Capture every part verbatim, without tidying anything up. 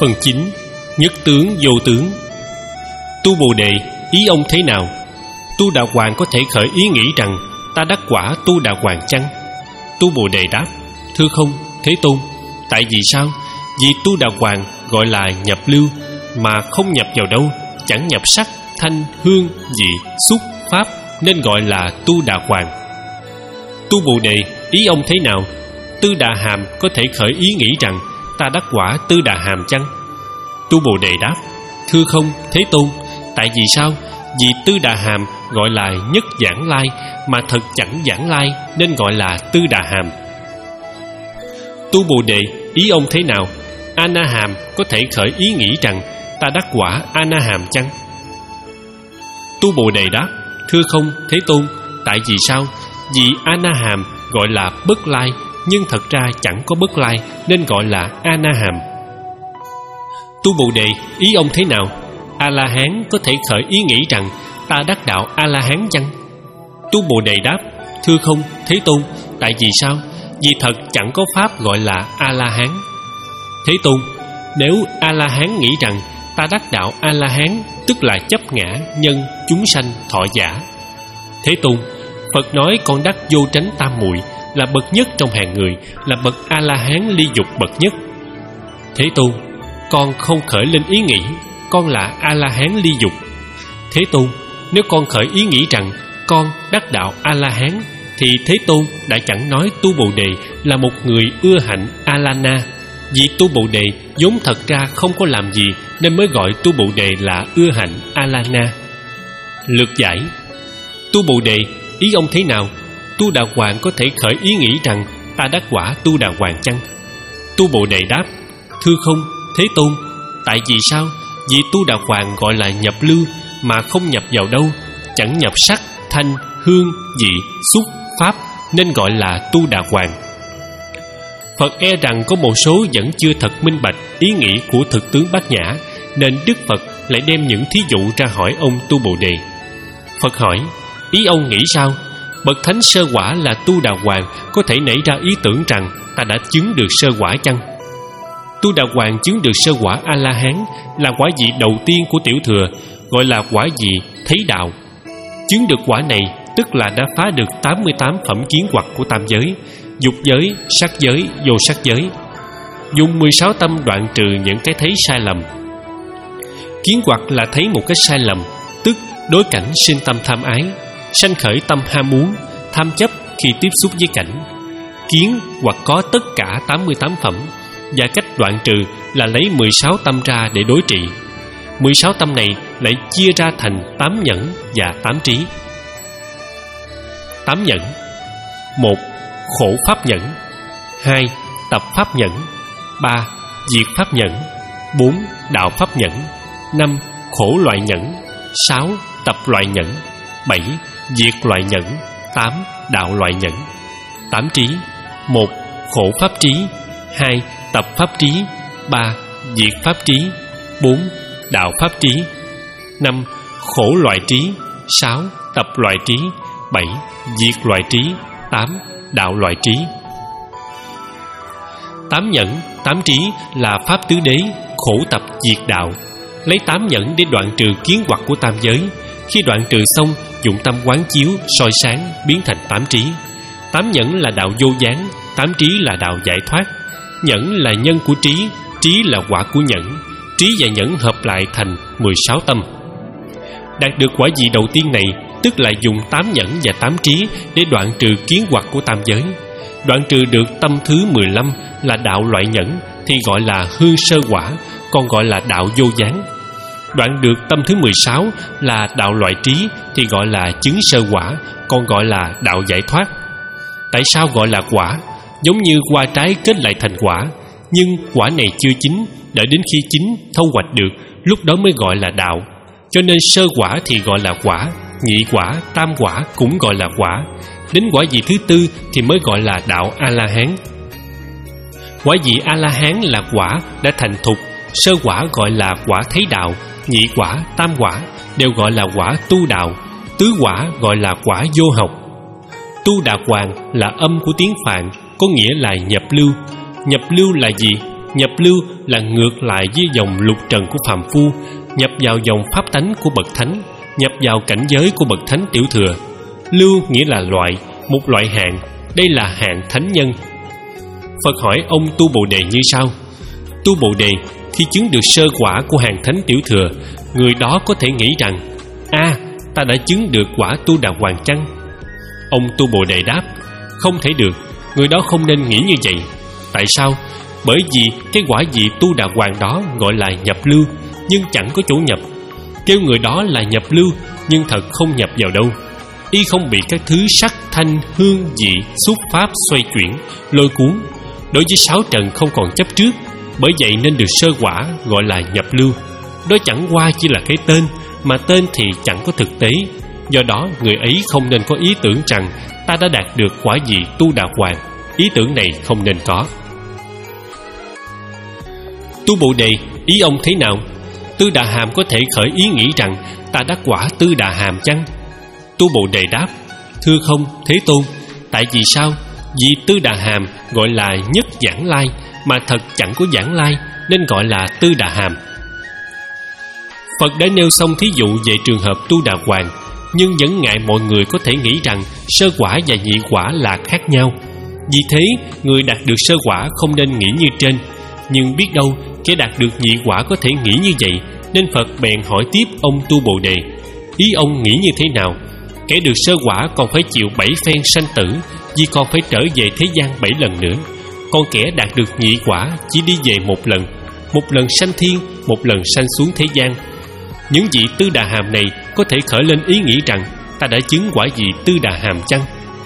Phần chín. Nhất tướng vô tướng. Tu Bồ Đề, ý ông thế nào? Tu Đà Hoàng có thể khởi ý nghĩ rằng ta đắc quả Tu Đà Hoàng chăng? Tu Bồ Đề đáp: thưa không, Thế Tôn. Tại vì sao? Vì Tu Đà Hoàng gọi là nhập lưu, mà không nhập vào đâu, chẳng nhập sắc, thanh, hương, vị, xúc, pháp, nên gọi là Tu Đà Hoàng. Tu Bồ Đề, ý ông thế nào? Tư Đà Hàm có thể khởi ý nghĩ rằng ta đắc quả Tư Đà Hàm chăng? Tu Bồ Đề đáp: thưa không, Thế Tôn. Tại vì sao? Vì Tư Đà Hàm gọi là nhất giảng lai, mà thật chẳng giảng lai, nên gọi là Tư Đà Hàm. Tu Bồ Đề, ý ông thế nào? A Na Hàm có thể khởi ý nghĩ rằng ta đắc quả A Na Hàm chăng? Tu Bồ Đề đáp: thưa không, Thế Tôn. Tại vì sao? Vì A Na Hàm gọi là bất lai, nhưng thật ra chẳng có bất lai, nên gọi là A Na Hàm. Tu Bồ Đề, ý ông thế nào? A La Hán có thể khởi ý nghĩ rằng ta đắc đạo A La Hán chăng? Tu Bồ Đề đáp: thưa không, Thế Tôn. Tại vì sao? Vì thật chẳng có pháp gọi là A La Hán. Thế Tôn, nếu A La Hán nghĩ rằng ta đắc đạo A La Hán, tức là chấp ngã nhân chúng sanh thọ giả. Thế Tôn, Phật nói con đắc vô tránh tam muội, là bậc nhất trong hàng người, là bậc A La Hán ly dục bậc nhất. Thế Tôn, con không khởi lên ý nghĩ con là A La Hán ly dục. Thế Tôn, nếu con khởi ý nghĩ rằng con đắc đạo A La Hán, thì Thế Tôn đã chẳng nói Tu Bồ Đề là một người ưa hạnh A La Na. Vì Tu Bồ Đề vốn thật ra không có làm gì, nên mới gọi Tu Bồ Đề là ưa hạnh A La Na. Lược giải. Tu Bồ Đề, ý ông thế nào? Tu Đà Hoàng có thể khởi ý nghĩ rằng ta đắc quả Tu Đà Hoàng chăng? Tu Bồ Đề đáp: thưa không, Thế Tôn. Tại vì sao? Vì Tu Đà Hoàng gọi là nhập lưu, mà không nhập vào đâu, chẳng nhập sắc, thanh, hương, vị, xúc, pháp, nên gọi là Tu Đà Hoàng. Phật e rằng có một số vẫn chưa thật minh bạch ý nghĩ của thực tướng Bát Nhã, nên Đức Phật lại đem những thí dụ ra hỏi ông Tu Bồ Đề. Phật hỏi: ý ông nghĩ sao? Bậc thánh sơ quả là Tu Đà Hoàng có thể nảy ra ý tưởng rằng ta đã chứng được sơ quả chăng? Tu Đà Hoàng chứng được sơ quả A La Hán, là quả vị đầu tiên của tiểu thừa, gọi là quả vị thấy đạo. Chứng được quả này tức là đã phá được tám mươi tám phẩm kiến hoặc của tam giới: dục giới, sắc giới, vô sắc giới. Dùng mười sáu tâm đoạn trừ những cái thấy sai lầm. Kiến hoặc là thấy một cái sai lầm, tức đối cảnh sinh tâm tham ái, sanh khởi tâm ham muốn, tham chấp khi tiếp xúc với cảnh. Kiến hoặc có tất cả tám mươi tám phẩm, và cách đoạn trừ là lấy mười sáu tâm ra để đối trị. mười sáu tâm này lại chia ra thành tám nhẫn và tám trí. Tám nhẫn: một. Khổ pháp nhẫn. Hai. Tập pháp nhẫn. Ba. Diệt pháp nhẫn. Bốn. Đạo pháp nhẫn. Năm. Khổ loại nhẫn. Sáu. Tập loại nhẫn. Bảy. Diệt loại nhẫn. Tám. Đạo loại nhẫn. Tám trí: một. Khổ pháp trí. Hai. Tập pháp trí. Ba. Diệt pháp trí. Bốn. Đạo pháp trí. Năm. Khổ loại trí. Sáu. Tập loại trí. Bảy. Diệt loại trí. Tám. Đạo loại trí. Tám nhẫn, tám trí là pháp tứ đế, khổ tập diệt đạo. Lấy tám nhẫn để đoạn trừ kiến hoặc của tam giới. Khi đoạn trừ xong, dụng tâm quán chiếu, soi sáng, biến thành tám trí. Tám nhẫn là đạo vô gián, tám trí là đạo giải thoát. Nhẫn là nhân của trí, trí là quả của nhẫn. Trí và nhẫn hợp lại thành mười sáu tâm. Đạt được quả vị đầu tiên này, tức là dùng tám nhẫn và tám trí để đoạn trừ kiến hoặc của tam giới. Đoạn trừ được tâm thứ mười lăm là đạo loại nhẫn thì gọi là hư sơ quả, còn gọi là đạo vô gián. Đoạn được tâm thứ mười sáu là đạo loại trí thì gọi là chứng sơ quả, còn gọi là đạo giải thoát. Tại sao gọi là quả? Giống như hoa trái kết lại thành quả, nhưng quả này chưa chín, đợi đến khi chín thâu hoạch được, lúc đó mới gọi là đạo. Cho nên sơ quả thì gọi là quả, nhị quả, tam quả cũng gọi là quả. Đến quả vị thứ tư thì mới gọi là đạo A-la-hán. Quả vị A-la-hán là quả đã thành thục. Sơ quả gọi là quả thấy đạo, nhị quả, tam quả đều gọi là quả tu đạo, tứ quả gọi là quả vô học. Tu Đà Hoàng là âm của tiếng Phạn, có nghĩa là nhập lưu. Nhập lưu là gì? Nhập lưu là ngược lại với dòng lục trần của phàm phu, nhập vào dòng pháp tánh của bậc thánh, nhập vào cảnh giới của bậc thánh tiểu thừa. Lưu nghĩa là loại, một loại hạng. Đây là hạng thánh nhân. Phật hỏi ông Tu Bồ Đề như sau: Tu Bồ Đề, khi chứng được sơ quả của hàng thánh tiểu thừa, người đó có thể nghĩ rằng: a à, ta đã chứng được quả Tu Đà Hoàng chăng? Ông Tu Bồ Đề đáp: không thể được. Người đó không nên nghĩ như vậy. Tại sao? Bởi vì cái quả vị Tu Đà Hoàng đó gọi là nhập lưu, nhưng chẳng có chỗ nhập. Kêu người đó là nhập lưu, nhưng thật không nhập vào đâu. Y không bị các thứ sắc, thanh, hương, vị, xúc pháp xoay chuyển, lôi cuốn. Đối với sáu trần không còn chấp trước, bởi vậy nên được sơ quả gọi là nhập lưu. Đó chẳng qua chỉ là cái tên, mà tên thì chẳng có thực tế. Do đó người ấy không nên có ý tưởng rằng ta đã đạt được quả vị Tu Đà Hoàng. Ý tưởng này không nên có. Tu Bồ Đề, ý ông thế nào? Tư Đà Hàm có thể khởi ý nghĩ rằng ta đắc quả Tư Đà Hàm chăng? Tu Bồ Đề đáp: thưa không, Thế Tôn. Tại vì sao? Vì Tư Đà Hàm gọi là nhất giảng lai, mà thật chẳng có giảng lai, nên gọi là Tư Đà Hàm. Phật đã nêu xong thí dụ về trường hợp Tu Đà Hoàng, nhưng vẫn ngại mọi người có thể nghĩ rằng sơ quả và nhị quả là khác nhau. Vì thế người đạt được sơ quả không nên nghĩ như trên. Nhưng biết đâu kẻ đạt được nhị quả có thể nghĩ như vậy, nên Phật bèn hỏi tiếp ông Tu Bồ Đề: ý ông nghĩ như thế nào? Kẻ được sơ quả còn phải chịu bảy phen sanh tử, vì còn phải trở về thế gian bảy lần nữa. Còn kẻ đạt được nhị quả chỉ đi về một lần, một lần sanh thiên, một lần sanh xuống thế gian. Những vị Tư Đà Hàm này có thể khởi lên ý nghĩ rằng ta đã chứng quả vị Tư Đà Hàm chăng?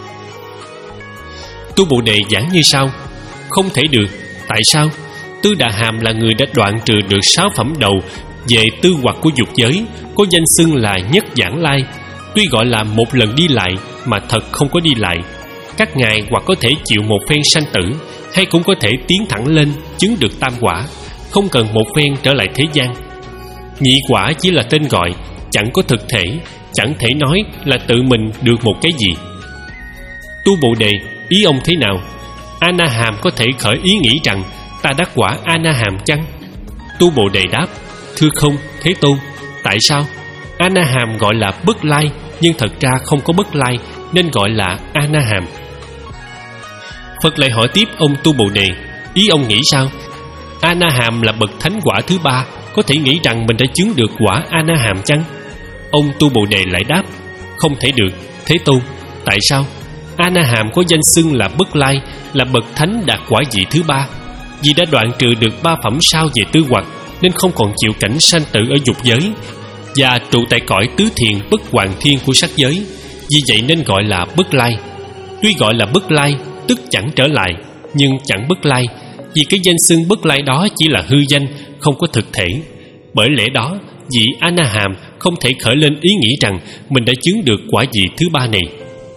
Tu Bồ Đề giảng như sau: không thể được. Tại sao? Tư Đà Hàm là người đã đoạn trừ được sáu phẩm đầu về tư hoặc của dục giới, có danh xưng là nhất giảng lai. Tuy gọi là một lần đi lại, mà thật không có đi lại. Các ngài hoặc có thể chịu một phen sanh tử, hay cũng có thể tiến thẳng lên chứng được tam quả, không cần một phen trở lại thế gian. Nhị quả chỉ là tên gọi, chẳng có thực thể, chẳng thể nói là tự mình được một cái gì. Tu Bồ Đề, ý ông thế nào? A Na Hàm có thể khởi ý nghĩ rằng ta đắc quả A Na Hàm chăng? Tu Bồ Đề đáp: thưa không, Thế Tôn. Tại sao? A Na Hàm gọi là bất lai, nhưng thật ra không có bất lai, nên gọi là A Na Hàm. Phật lại hỏi tiếp ông Tu Bồ Đề: ý ông nghĩ sao? A Na Hàm là bậc thánh quả thứ ba, có thể nghĩ rằng mình đã chứng được quả A Na Hàm chăng? Ông Tu Bồ Đề lại đáp: không thể được, Thế Tôn. Tại sao? A Na Hàm có danh xưng là bất lai, là bậc thánh đạt quả vị thứ ba. Vì đã đoạn trừ được ba phẩm sau về tư hoặc, nên không còn chịu cảnh sanh tử ở dục giới, và trụ tại cõi tứ thiền bất hoàng thiên của sắc giới. Vì vậy nên gọi là bất lai. Tuy gọi là bất lai, tức chẳng trở lại, nhưng chẳng bất lai, vì cái danh xưng bất lai đó chỉ là hư danh, không có thực thể. Bởi lẽ đó, vị A Na Hàm không thể khởi lên ý nghĩ rằng mình đã chứng được quả vị thứ ba này.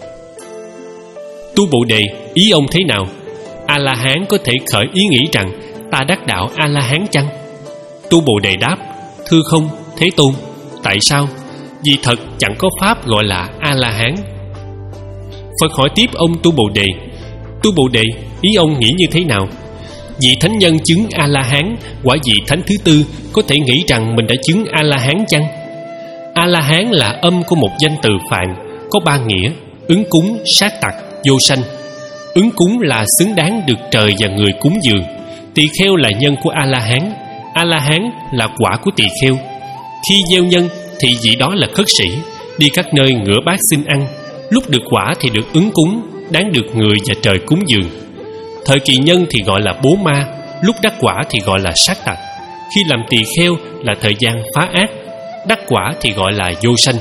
Tu Bồ Đề, ý ông thế nào? A La Hán có thể khởi ý nghĩ rằng ta đắc đạo A La Hán chăng? Tu Bồ Đề đáp: thưa không, Thế Tôn. Tại sao? Vì thật chẳng có pháp gọi là A La Hán. Phật hỏi tiếp ông Tu Bồ Đề: Tu Bồ Đề, ý ông nghĩ như thế nào? Vị thánh nhân chứng A La Hán, quả vị thánh thứ tư, có thể nghĩ rằng mình đã chứng A La Hán chăng? A La Hán là âm của một danh từ Phạn, có ba nghĩa: ứng cúng, sát tặc, vô sanh. Ứng cúng là xứng đáng được trời và người cúng dường. Tỳ kheo là nhân của A La Hán. A La Hán là quả của tỳ kheo. Khi gieo nhân thì vị đó là khất sĩ, đi các nơi ngửa bát xin ăn. Lúc được quả thì được ứng cúng, đáng được người và trời cúng dường. Thời kỳ nhân thì gọi là bố ma, lúc đắc quả thì gọi là sát tặc. Khi làm tỳ kheo là thời gian phá ác, đắc quả thì gọi là vô sanh.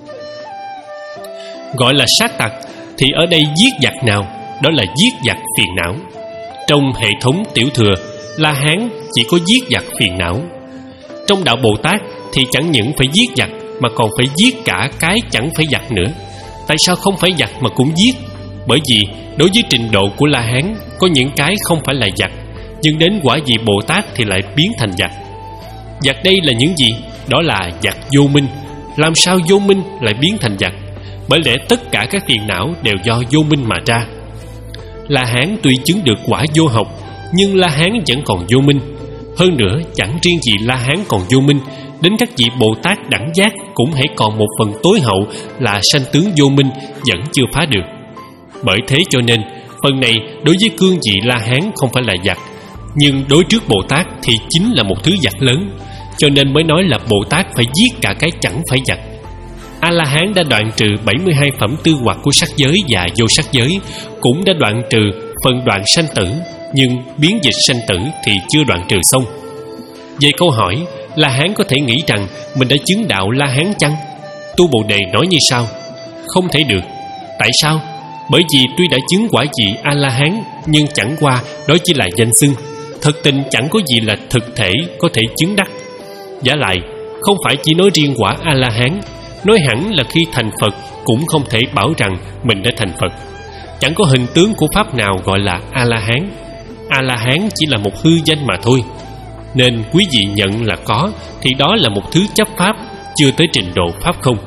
Gọi là sát tặc thì ở đây giết giặc nào? Đó là giết giặc phiền não. Trong hệ thống tiểu thừa, La Hán chỉ có giết giặc phiền não. Trong đạo Bồ Tát thì chẳng những phải giết giặc, mà còn phải giết cả cái chẳng phải giặc nữa. Tại sao không phải giặc mà cũng giết? Bởi vì đối với trình độ của La Hán, có những cái không phải là giặc, nhưng đến quả vị Bồ Tát thì lại biến thành giặc. Giặc đây là những gì? Đó là giặc vô minh. Làm sao vô minh lại biến thành giặc? Bởi lẽ tất cả các phiền não đều do vô minh mà ra. La Hán tuy chứng được quả vô học, nhưng La Hán vẫn còn vô minh. Hơn nữa, chẳng riêng gì La Hán còn vô minh, đến các vị Bồ Tát đẳng giác cũng hãy còn một phần tối hậu là sanh tướng vô minh vẫn chưa phá được. Bởi thế cho nên phần này đối với cương vị La Hán không phải là giặc, nhưng đối trước Bồ Tát thì chính là một thứ giặc lớn. Cho nên mới nói là Bồ Tát phải giết cả cái chẳng phải giặc. A-la-hán đã đoạn trừ bảy mươi hai phẩm tư hoặc của sắc giới và vô sắc giới, cũng đã đoạn trừ phần đoạn sanh tử, nhưng biến dịch sanh tử thì chưa đoạn trừ xong. Về câu hỏi La Hán có thể nghĩ rằng mình đã chứng đạo La Hán chăng? Tu Bồ Đề nói như sau: không thể được. Tại sao? Bởi vì tuy đã chứng quả vị A-la-hán, nhưng chẳng qua đó chỉ là danh xưng, thực tình chẳng có gì là thực thể có thể chứng đắc. Vả lại, không phải chỉ nói riêng quả A-la-hán, nói hẳn là khi thành Phật cũng không thể bảo rằng mình đã thành Phật. Chẳng có hình tướng của pháp nào gọi là A-la-hán. A-la-hán chỉ là một hư danh mà thôi. Nên quý vị nhận là có thì đó là một thứ chấp pháp, chưa tới trình độ pháp không.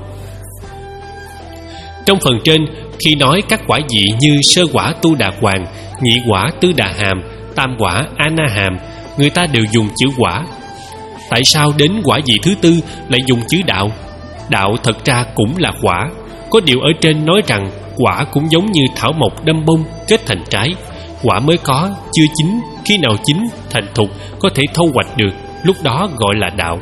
Trong phần trên, khi nói các quả vị như sơ quả Tu Đà Hoàng, nhị quả Tư Đà Hàm, tam quả A Na Hàm, người ta đều dùng chữ quả. Tại sao đến quả vị thứ tư lại dùng chữ đạo? Đạo thật ra cũng là quả. Có điều ở trên nói rằng quả cũng giống như thảo mộc đâm bông kết thành trái. Quả mới có, chưa chín, khi nào chín, thành thục, có thể thâu hoạch được, lúc đó gọi là đạo.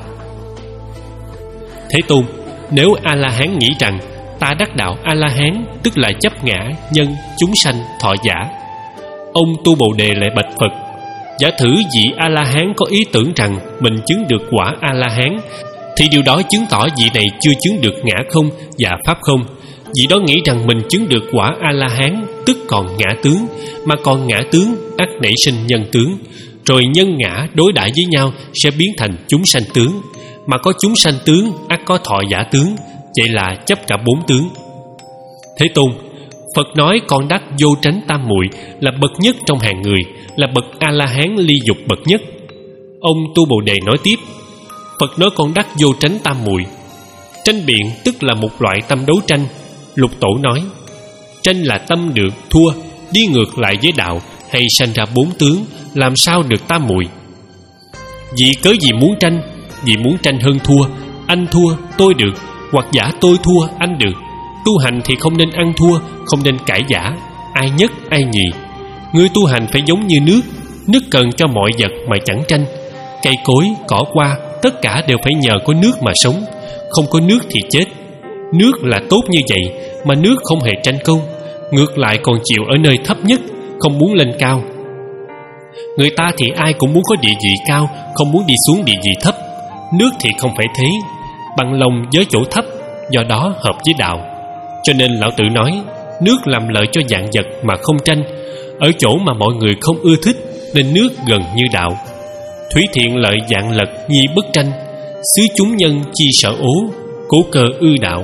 Thế Tôn, nếu A-la-hán nghĩ rằng ta đắc đạo A-la-hán, tức là chấp ngã, nhân, chúng sanh, thọ giả. Ông Tu Bồ Đề lại bạch Phật: giả thử vị A-la-hán có ý tưởng rằng mình chứng được quả A-la-hán, thì điều đó chứng tỏ vị này chưa chứng được ngã không và pháp không. Vị đó nghĩ rằng mình chứng được quả A-la-hán, tức còn ngã tướng, mà còn ngã tướng ắt nảy sinh nhân tướng, rồi nhân ngã đối đãi với nhau sẽ biến thành chúng sanh tướng, mà có chúng sanh tướng ắt có thọ giả tướng, vậy là chấp cả bốn tướng. Thế Tôn, Phật nói con đắc vô tránh tam muội là bậc nhất trong hàng người, là bậc A-la-hán ly dục bậc nhất. Ông Tu Bồ Đề nói tiếp: Phật nói con đắc vô tránh tam muội. Tranh biện tức là một loại tâm đấu tranh. Lục Tổ nói: tranh là tâm được thua, đi ngược lại với đạo, hay sanh ra bốn tướng, làm sao được tam muội? Vì cớ gì muốn tranh? Vì muốn tranh hơn thua. Anh thua tôi được, hoặc giả tôi thua anh được. Tu hành thì không nên ăn thua, không nên cãi giả, ai nhất ai nhì. Người tu hành phải giống như nước, nước cần cho mọi vật mà chẳng tranh. Cây cối, cỏ hoa, tất cả đều phải nhờ có nước mà sống. Không có nước thì chết. Nước là tốt như vậy, mà nước không hề tranh công, ngược lại còn chịu ở nơi thấp nhất, không muốn lên cao. Người ta thì ai cũng muốn có địa vị cao, không muốn đi xuống địa vị thấp. Nước thì không phải thế, bằng lòng với chỗ thấp, do đó hợp với đạo. Cho nên Lão Tử nói, nước làm lợi cho vạn vật mà không tranh. Ở chỗ mà mọi người không ưa thích, nên nước gần như đạo. Thủy thiện lợi vạn lật nhi bất tranh, xứ chúng nhân chi sợ ố, cố cơ ư đạo.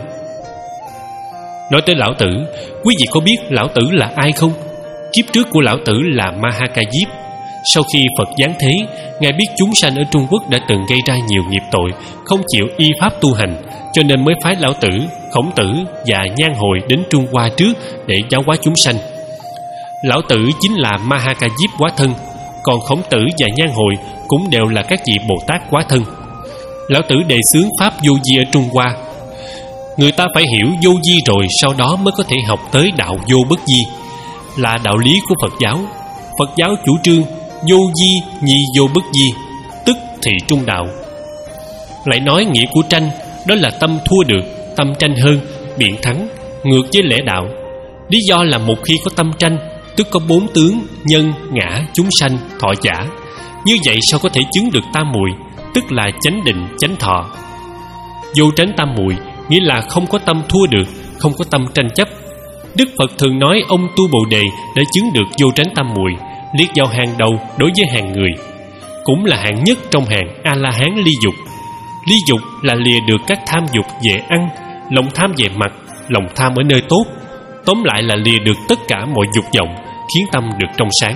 Nói tới Lão Tử, quý vị có biết Lão Tử là ai không? Kiếp trước của Lão Tử là Ma-ha-ca-diếp. Sau khi Phật giáng thế, Ngài biết chúng sanh ở Trung Quốc đã từng gây ra nhiều nghiệp tội, không chịu y pháp tu hành, cho nên mới phái Lão Tử, Khổng Tử và Nhan Hồi đến Trung Hoa trước để giáo hóa chúng sanh. Lão Tử chính là Ma-ha-ca-diếp hóa thân, còn Khổng Tử và Nhan Hồi cũng đều là các vị Bồ Tát hóa thân. Lão Tử đề xướng pháp vô vi ở Trung Hoa. Người ta phải hiểu vô vi rồi sau đó mới có thể học tới đạo vô bất vi, là đạo lý của Phật giáo. Phật giáo chủ trương vô vi nhi vô bất vi, tức thị trung đạo. Lại nói nghĩa của tranh, đó là tâm thua được, tâm tranh hơn, biện thắng, ngược với lẽ đạo. Lý do là một khi có tâm tranh, tức có bốn tướng nhân, ngã, chúng sanh, thọ giả. Như vậy sao có thể chứng được tam muội, tức là chánh định, chánh thọ. Vô tránh tam muội nghĩa là không có tâm thua được, không có tâm tranh chấp. Đức Phật thường nói ông Tu Bồ Đề đã chứng được vô tránh tam muội, liệt vào hàng đầu đối với hàng người, cũng là hạng nhất trong hàng A-la-hán ly dục. Ly dục là lìa được các tham dục về ăn, lòng tham về mặc, lòng tham ở nơi tốt. Tóm lại là lìa được tất cả mọi dục vọng, khiến tâm được trong sáng.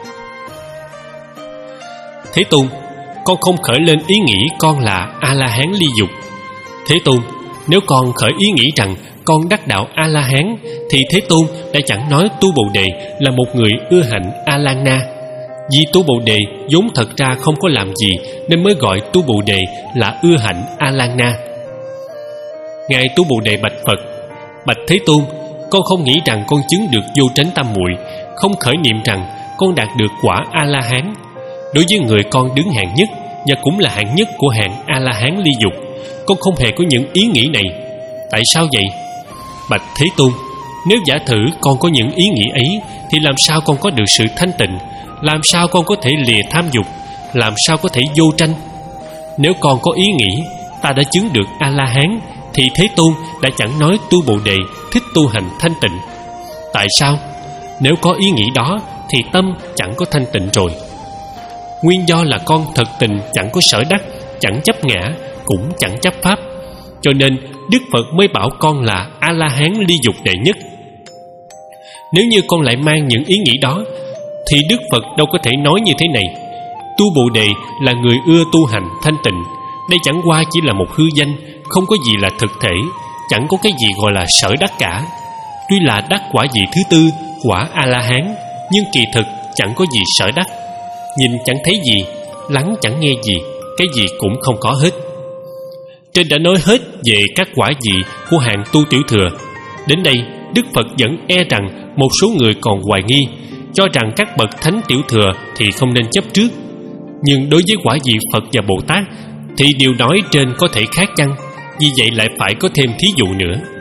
Thế Tôn, con không khởi lên ý nghĩ con là A-la-hán ly dục. Thế Tôn, nếu con khởi ý nghĩ rằng con đắc đạo A-la-hán, thì Thế Tôn đã chẳng nói Tu Bồ Đề là một người ưa hạnh A-la-na. Vì Tu Bồ Đề vốn thật ra không có làm gì, nên mới gọi Tu Bồ Đề là ưa hạnh A Lan Na. Ngài Tu Bồ Đề bạch Phật: Bạch Thế Tôn, con không nghĩ rằng con chứng được vô tránh tam muội, không khởi niệm rằng con đạt được quả A La Hán. Đối với người con đứng hạng nhất và cũng là hạng nhất của hạng A La Hán ly dục, con không hề có những ý nghĩ này. Tại sao vậy? Bạch Thế Tôn, nếu giả thử con có những ý nghĩ ấy, thì làm sao con có được sự thanh tịnh? Làm sao con có thể lìa tham dục? Làm sao có thể vô tranh? Nếu con có ý nghĩ ta đã chứng được A La Hán, thì Thế Tôn đã chẳng nói Tu Bồ Đề thích tu hành thanh tịnh. Tại sao? Nếu có ý nghĩ đó thì tâm chẳng có thanh tịnh rồi. Nguyên do là con thật tình chẳng có sở đắc, chẳng chấp ngã, cũng chẳng chấp pháp, cho nên Đức Phật mới bảo con là A La Hán ly dục đệ nhất. Nếu như con lại mang những ý nghĩ đó, thì Đức Phật đâu có thể nói như thế này: Tu Bồ Đề là người ưa tu hành thanh tịnh. Đây chẳng qua chỉ là một hư danh, không có gì là thực thể, chẳng có cái gì gọi là sở đắc cả. Tuy là đắc quả vị thứ tư, quả A La Hán, nhưng kỳ thực chẳng có gì sở đắc. Nhìn chẳng thấy gì, lắng chẳng nghe gì, cái gì cũng không có hết. Trên đã nói hết về các quả vị của hạng tu tiểu thừa. Đến đây Đức Phật vẫn e rằng một số người còn hoài nghi, cho rằng các bậc thánh tiểu thừa thì không nên chấp trước. Nhưng đối với quả vị Phật và Bồ Tát thì điều nói trên có thể khác chăng? Vì vậy lại phải có thêm thí dụ nữa.